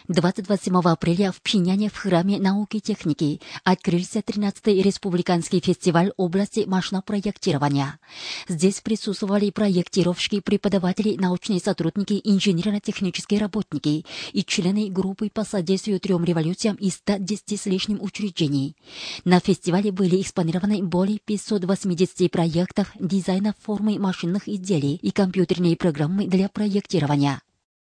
27 апреля в Пхеньяне в Храме науки и техники открылся 13-й республиканский фестиваль области машинопроектирования. Здесь присутствовали проектировщики, преподаватели, научные сотрудники, инженерно-технические работники и члены группы по содействию 3 революциям из 110 с лишним учреждений. На фестивале были экспонированы более 580 проектов, дизайна формы машинных изделий и компьютерные программы для проектирования.